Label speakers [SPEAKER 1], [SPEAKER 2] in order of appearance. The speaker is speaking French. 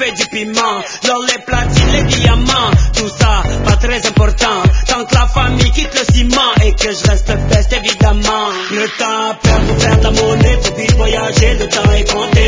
[SPEAKER 1] et du piment. L'or, les platines, les diamants, tout ça, pas très important. Tant que la famille quitte le ciment et que je reste best évidemment. Le temps à perdre pour faire de la monnaie, faut vite voyager, le temps est compté.